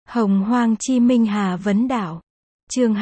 Hồng Hoang Chi Minh Hà Vấn Đảo. Chương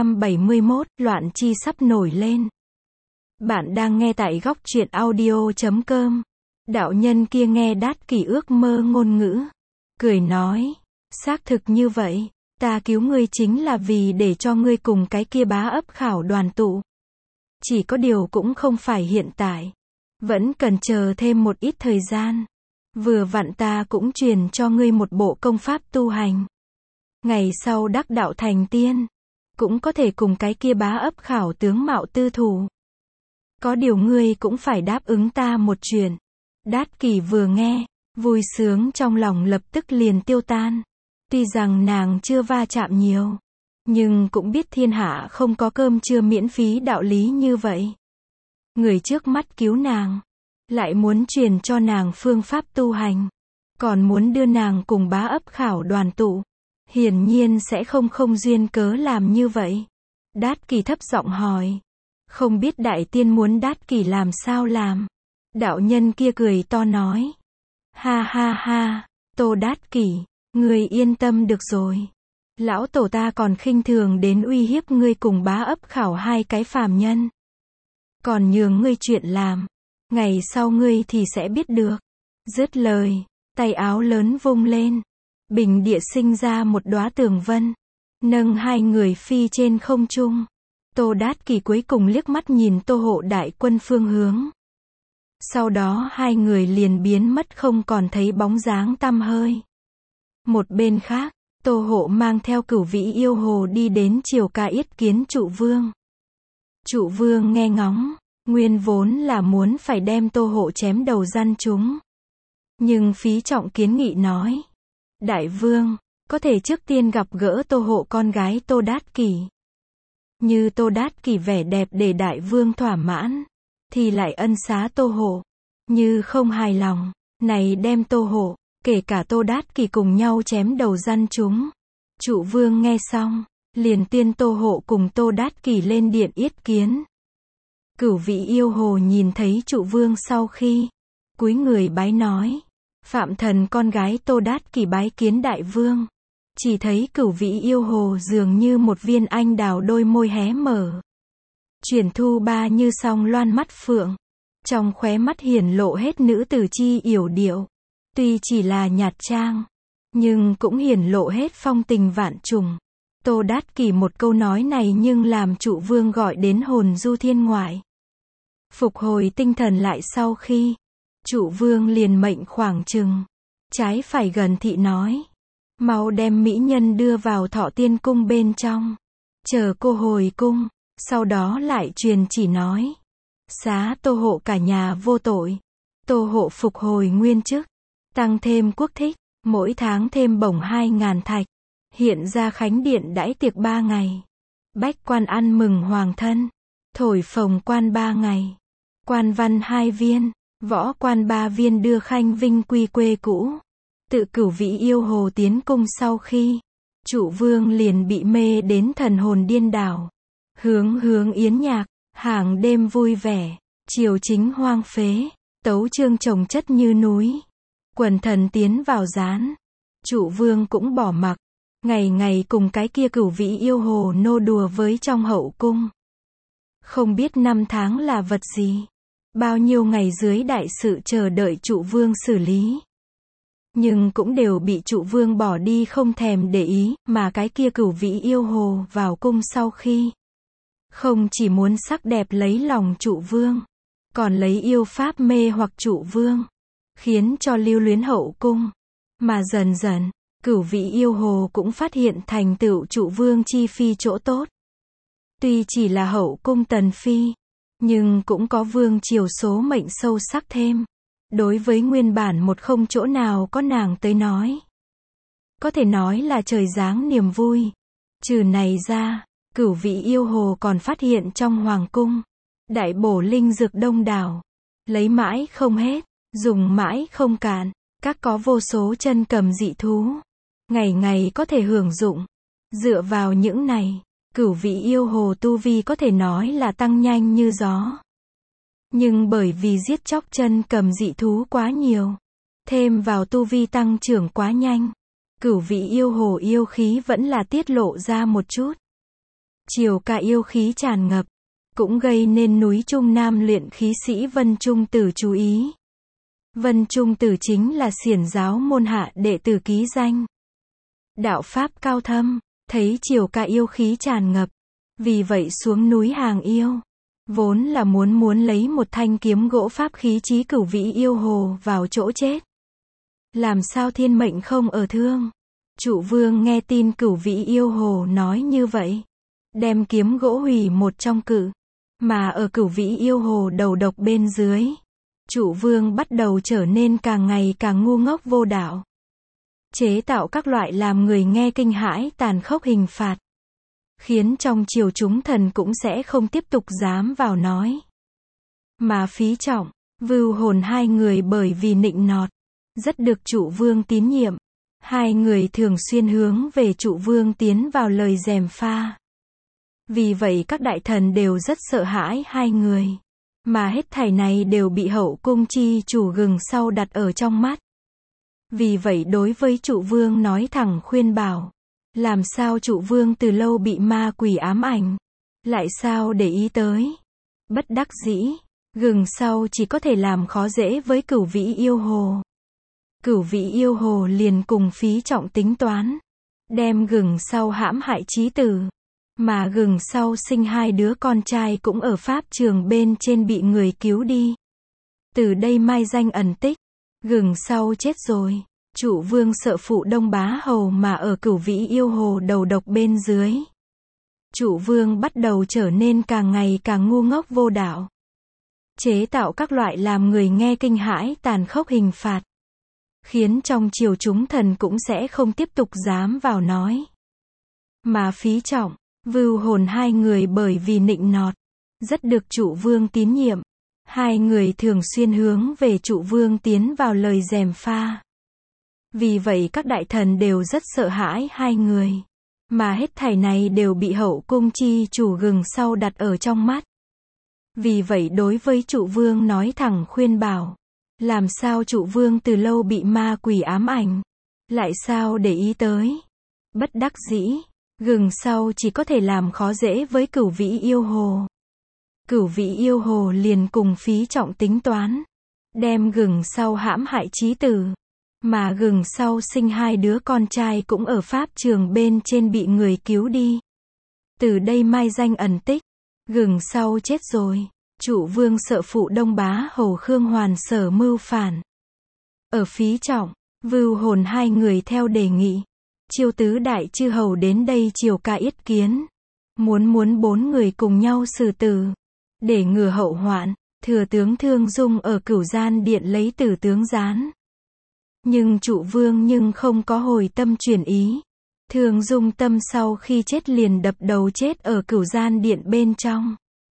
271, Loạn Chi sắp nổi lên. Bạn đang nghe tại góc truyện audio.com. Đạo nhân kia nghe Đát Kỷ ước mơ ngôn ngữ, cười nói, xác thực như vậy, ta cứu ngươi chính là vì để cho ngươi cùng cái kia bá ấp khảo đoàn tụ. Chỉ có điều cũng không phải hiện tại, vẫn cần chờ thêm một ít thời gian. Vừa vặn ta cũng truyền cho ngươi một bộ công pháp tu hành. Ngày sau đắc đạo thành tiên, cũng có thể cùng cái kia bá ấp khảo tướng mạo tư thủ. Có điều ngươi cũng phải đáp ứng ta một chuyện. Đát Kỷ vừa nghe, vui sướng trong lòng lập tức liền tiêu tan. Tuy rằng nàng chưa va chạm nhiều, nhưng cũng biết thiên hạ không có cơm trưa miễn phí đạo lý như vậy. Người trước mắt cứu nàng, lại muốn truyền cho nàng phương pháp tu hành, còn muốn đưa nàng cùng bá ấp khảo đoàn tụ. Hiển nhiên sẽ không duyên cớ làm như vậy. Đát Kỷ thấp giọng hỏi, không biết đại tiên muốn Đát Kỷ làm sao làm? Đạo nhân kia cười to nói, ha ha ha, Tô Đát Kỷ, ngươi yên tâm được rồi. Lão tổ ta còn khinh thường đến uy hiếp ngươi cùng bá ấp khảo hai cái phàm nhân. Còn nhường ngươi chuyện làm, ngày sau ngươi thì sẽ biết được. Dứt lời, tay áo lớn vung lên, bình địa sinh ra một đóa tường vân, nâng hai người phi trên không trung. Tô Đát Kỷ cuối cùng liếc mắt nhìn Tô Hộ đại quân phương hướng. Sau đó hai người liền biến mất không còn thấy bóng dáng tăm hơi. Một bên khác, Tô Hộ mang theo Cửu Vĩ yêu hồ đi đến triều ca yết kiến Trụ Vương. Trụ Vương nghe ngóng, nguyên vốn là muốn phải đem Tô Hộ chém đầu gian chúng. Nhưng phí trọng kiến nghị nói, Đại Vương, có thể trước tiên gặp gỡ Tô Hộ con gái Tô Đát Kỷ. Như Tô Đát Kỷ vẻ đẹp để Đại Vương thỏa mãn, thì lại ân xá Tô Hộ. Như không hài lòng, này đem Tô Hộ, kể cả Tô Đát Kỷ cùng nhau chém đầu gian chúng. Trụ Vương nghe xong, liền tuyên Tô Hộ cùng Tô Đát Kỷ lên điện yết kiến. Cửu Vĩ yêu hồ nhìn thấy Trụ Vương sau khi cúi người bái nói, Phạm thần con gái Tô Đát Kỷ bái kiến Đại Vương. Chỉ thấy Cửu Vĩ yêu hồ dường như một viên anh đào đôi môi hé mở. Chuyển thu ba như song loan mắt phượng. Trong khóe mắt hiển lộ hết nữ tử chi yểu điệu. Tuy chỉ là nhạt trang, nhưng cũng hiển lộ hết phong tình vạn trùng. Tô Đát Kỷ một câu nói này nhưng làm Trụ Vương gọi đến hồn du thiên ngoại. Phục hồi tinh thần lại sau khi, Trụ Vương liền mệnh khoảng chừng trái phải gần thị nói, mau đem mỹ nhân đưa vào Thọ Tiên cung bên trong, chờ cô hồi cung. Sau đó lại truyền chỉ nói, xá Tô Hộ cả nhà vô tội. Tô Hộ phục hồi nguyên chức, tăng thêm quốc thích, mỗi tháng thêm bổng 2.000 thạch. Hiện ra khánh điện đãi tiệc 3 ngày. Bách quan ăn mừng hoàng thân, thổi phồng quan 3 ngày. Quan văn 2 viên, võ quan 3 viên đưa khanh vinh quy quê cũ. Tự Cửu Vĩ yêu hồ tiến cung sau khi, Trụ Vương liền bị mê đến thần hồn điên đảo. Hướng yến nhạc, hàng đêm vui vẻ, triều chính hoang phế, tấu chương chồng chất như núi. Quần thần tiến vào gián, Trụ Vương cũng bỏ mặc, ngày ngày cùng cái kia Cửu Vĩ yêu hồ nô đùa với trong hậu cung. Không biết năm tháng là vật gì, bao nhiêu ngày dưới đại sự chờ đợi Trụ Vương xử lý. Nhưng cũng đều bị Trụ Vương bỏ đi không thèm để ý, mà cái kia Cửu Vĩ yêu hồ vào cung sau khi, không chỉ muốn sắc đẹp lấy lòng Trụ Vương, còn lấy yêu pháp mê hoặc Trụ Vương, khiến cho lưu luyến hậu cung. Mà dần dần, Cửu Vĩ yêu hồ cũng phát hiện thành tựu Trụ Vương chi phi chỗ tốt. Tuy chỉ là hậu cung tần phi, nhưng cũng có vương triều số mệnh sâu sắc thêm. Đối với nguyên bản một không chỗ nào có nàng tới nói, có thể nói là trời giáng niềm vui. Trừ này ra, Cửu Vĩ yêu hồ còn phát hiện trong hoàng cung, đại bổ linh dược đông đảo, lấy mãi không hết, dùng mãi không cạn, các có vô số chân cầm dị thú, ngày ngày có thể hưởng dụng. Dựa vào những này, Cửu Vĩ yêu hồ tu vi có thể nói là tăng nhanh như gió. Nhưng bởi vì giết chóc chân cầm dị thú quá nhiều, thêm vào tu vi tăng trưởng quá nhanh, Cửu vị yêu hồ yêu khí vẫn là tiết lộ ra một chút. Chiều ca yêu khí tràn ngập, cũng gây nên núi Trung Nam luyện khí sĩ Vân Trung Tử chú ý. Vân Trung Tử chính là xiển giáo môn hạ đệ tử ký danh. Đạo pháp cao thâm, thấy chiều ca yêu khí tràn ngập, vì vậy xuống núi hàng yêu. Vốn là muốn lấy một thanh kiếm gỗ pháp khí chí cửu vĩ yêu hồ vào chỗ chết. Làm sao thiên mệnh không ở thương. Trụ vương nghe tin cửu vĩ yêu hồ nói như vậy, đem kiếm gỗ hủy một trong cự. Mà ở cửu vĩ yêu hồ đầu độc bên dưới, Trụ vương bắt đầu trở nên càng ngày càng ngu ngốc vô đạo. Chế tạo các loại làm người nghe kinh hãi tàn khốc hình phạt, khiến trong triều chúng thần cũng sẽ không tiếp tục dám vào nói. Mà Phí Trọng, Vưu Hồn hai người bởi vì nịnh nọt, rất được Trụ vương tín nhiệm. Hai người thường xuyên hướng về Trụ vương tiến vào lời gièm pha. Vì vậy các đại thần đều rất sợ hãi hai người. Mà hết thảy này đều bị hậu cung chi chủ gừng sau đặt ở trong mắt. Vì vậy đối với Trụ vương nói thẳng khuyên bảo. Làm sao Trụ vương từ lâu bị ma quỷ ám ảnh, lại sao để ý tới. Bất đắc dĩ, gừng sau chỉ có thể làm khó dễ với cửu vĩ yêu hồ. Cửu vĩ yêu hồ liền cùng Phí Trọng tính toán, đem gừng sau hãm hại chí tử. Mà gừng sau sinh hai đứa con trai cũng ở pháp trường bên trên bị người cứu đi. Từ đây mai danh ẩn tích, gừng sau chết rồi. Trụ vương sợ phụ Đông Bá Hầu mà ở cửu vĩ yêu hồ đầu độc bên dưới. Trụ vương bắt đầu trở nên càng ngày càng ngu ngốc vô đạo. Chế tạo các loại làm người nghe kinh hãi tàn khốc hình phạt, khiến trong triều chúng thần cũng sẽ không tiếp tục dám vào nói. Mà Phí Trọng, Vưu Hồn hai người bởi vì nịnh nọt, rất được Trụ vương tín nhiệm. Hai người thường xuyên hướng về Trụ vương tiến vào lời gièm pha. Vì vậy các đại thần đều rất sợ hãi hai người. Mà hết thảy này đều bị hậu cung chi chủ gừng sau đặt ở trong mắt. Vì vậy đối với Trụ vương nói thẳng khuyên bảo. Làm sao Trụ vương từ lâu bị ma quỷ ám ảnh, lại sao để ý tới. Bất đắc dĩ, gừng sau chỉ có thể làm khó dễ với cửu vĩ yêu hồ. Cửu vĩ yêu hồ liền cùng Phí Trọng tính toán, đem gừng sau hãm hại chí tử. Mà gừng sau sinh hai đứa con trai cũng ở pháp trường bên trên bị người cứu đi. Từ đây mai danh ẩn tích, gừng sau chết rồi. Trụ vương sợ phụ Đông Bá Hầu Khương Hoàn sở mưu phản. Ở Phí Trọng, Vưu Hồn hai người theo đề nghị, chiêu tứ đại chư hầu đến đây triều ca yết kiến. Muốn bốn người cùng nhau xử tử. Để ngừa hậu hoạn, thừa tướng Thương Dung ở Cửu Gian Điện lấy tử tướng gián. Nhưng Trụ vương không có hồi tâm chuyển ý. Thương Dung tâm sau khi chết liền đập đầu chết ở Cửu Gian Điện bên trong.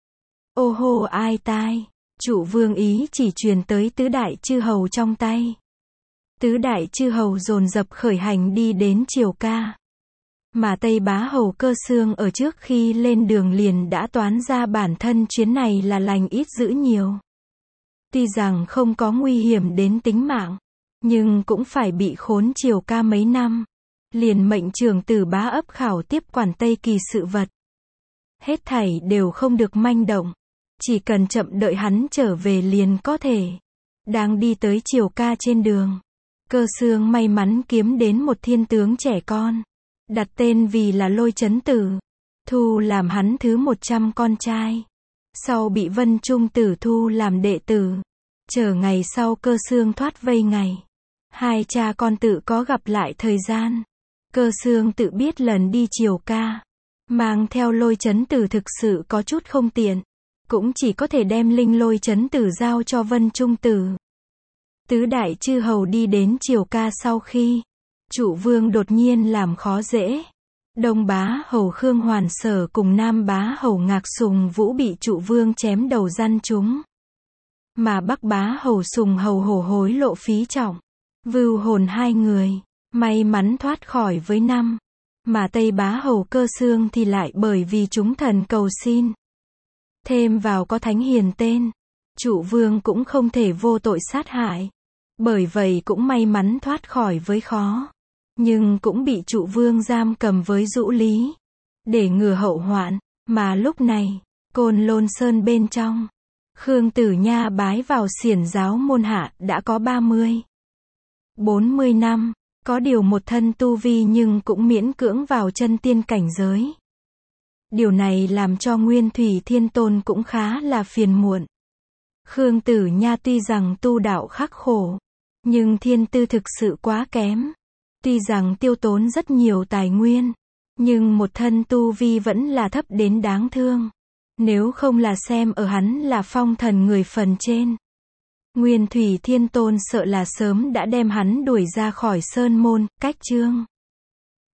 Ô hô ai tai, Trụ vương ý chỉ truyền tới tứ đại chư hầu trong tay. Tứ đại chư hầu dồn dập khởi hành đi đến triều ca. Mà Tây Bá Hầu Cơ Xương ở trước khi lên đường liền đã toán ra bản thân chuyến này là lành ít dữ nhiều. Tuy rằng không có nguy hiểm đến tính mạng, nhưng cũng phải bị khốn triều ca mấy năm. Liền mệnh trưởng tử Bá Ấp Khảo tiếp quản Tây Kỳ sự vật. Hết thảy đều không được manh động. Chỉ cần chậm đợi hắn trở về liền có thể. Đang đi tới triều ca trên đường, Cơ Xương may mắn kiếm đến một thiên tướng trẻ con, đặt tên vì là Lôi Chấn Tử, thu làm hắn thứ 100 con trai. Sau bị Vân Trung Tử thu làm đệ tử. Chờ ngày sau Cơ Xương thoát vây ngày, hai cha con tự có gặp lại thời gian. Cơ Xương tự biết lần đi triều ca, mang theo Lôi Chấn Tử thực sự có chút không tiện. Cũng chỉ có thể đem linh Lôi Chấn Tử giao cho Vân Trung Tử. Tứ đại chư hầu đi đến triều ca sau khi, Trụ vương đột nhiên làm khó dễ. Đông Bá Hầu Khương Hoàn Sở cùng Nam Bá Hầu Ngạc Sùng Vũ bị Trụ vương chém đầu răn chúng. Mà Bắc Bá Hầu Sùng Hầu hổ hối lộ Phí Trọng, Vưu Hồn hai người, may mắn thoát khỏi với năm. Mà Tây Bá Hầu Cơ Xương thì lại bởi vì chúng thần cầu xin. Thêm vào có thánh hiền tên, Trụ vương cũng không thể vô tội sát hại. Bởi vậy cũng may mắn thoát khỏi với khó. nhưng cũng bị Trụ Vương giam cầm với Dũ Lý, để ngừa hậu hoạn. Mà lúc này, Côn Lôn Sơn bên trong, Khương Tử Nha bái vào xiển giáo môn hạ đã có 40 năm, có điều một thân tu vi nhưng cũng miễn cưỡng vào chân tiên cảnh giới. Điều này làm cho Nguyên Thủy Thiên Tôn cũng khá là phiền muộn. Khương Tử Nha tuy rằng tu đạo khắc khổ, nhưng thiên tư thực sự quá kém. Tuy rằng tiêu tốn rất nhiều tài nguyên, nhưng một thân tu vi vẫn là thấp đến đáng thương. Nếu không là xem ở hắn là phong thần người phần trên, Nguyên Thủy Thiên Tôn sợ là sớm đã đem hắn đuổi ra khỏi sơn môn, cách chương.